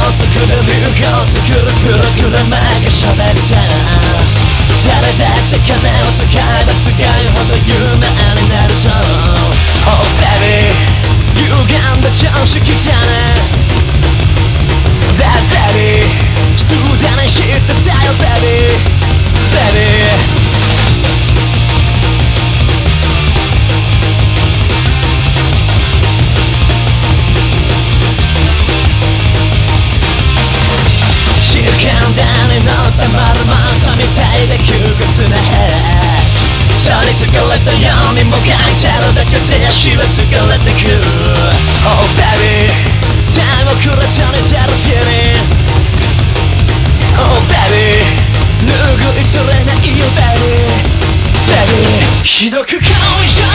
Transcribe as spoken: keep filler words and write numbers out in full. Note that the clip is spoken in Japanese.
速で流行作るプログラマーが喋った誰だって金を使えば使うほど有名になると Oh baby 歪んだ常識じゃね That baby すでに知ってたよ baby Babyに乗った丸まったみたいで窮屈なヘッド取りつかれたようにもがいてるだけで足は疲れてく Oh baby タイム遅れと似てる feeling Oh baby 拭い取れないよ baby Baby ひどく後遺症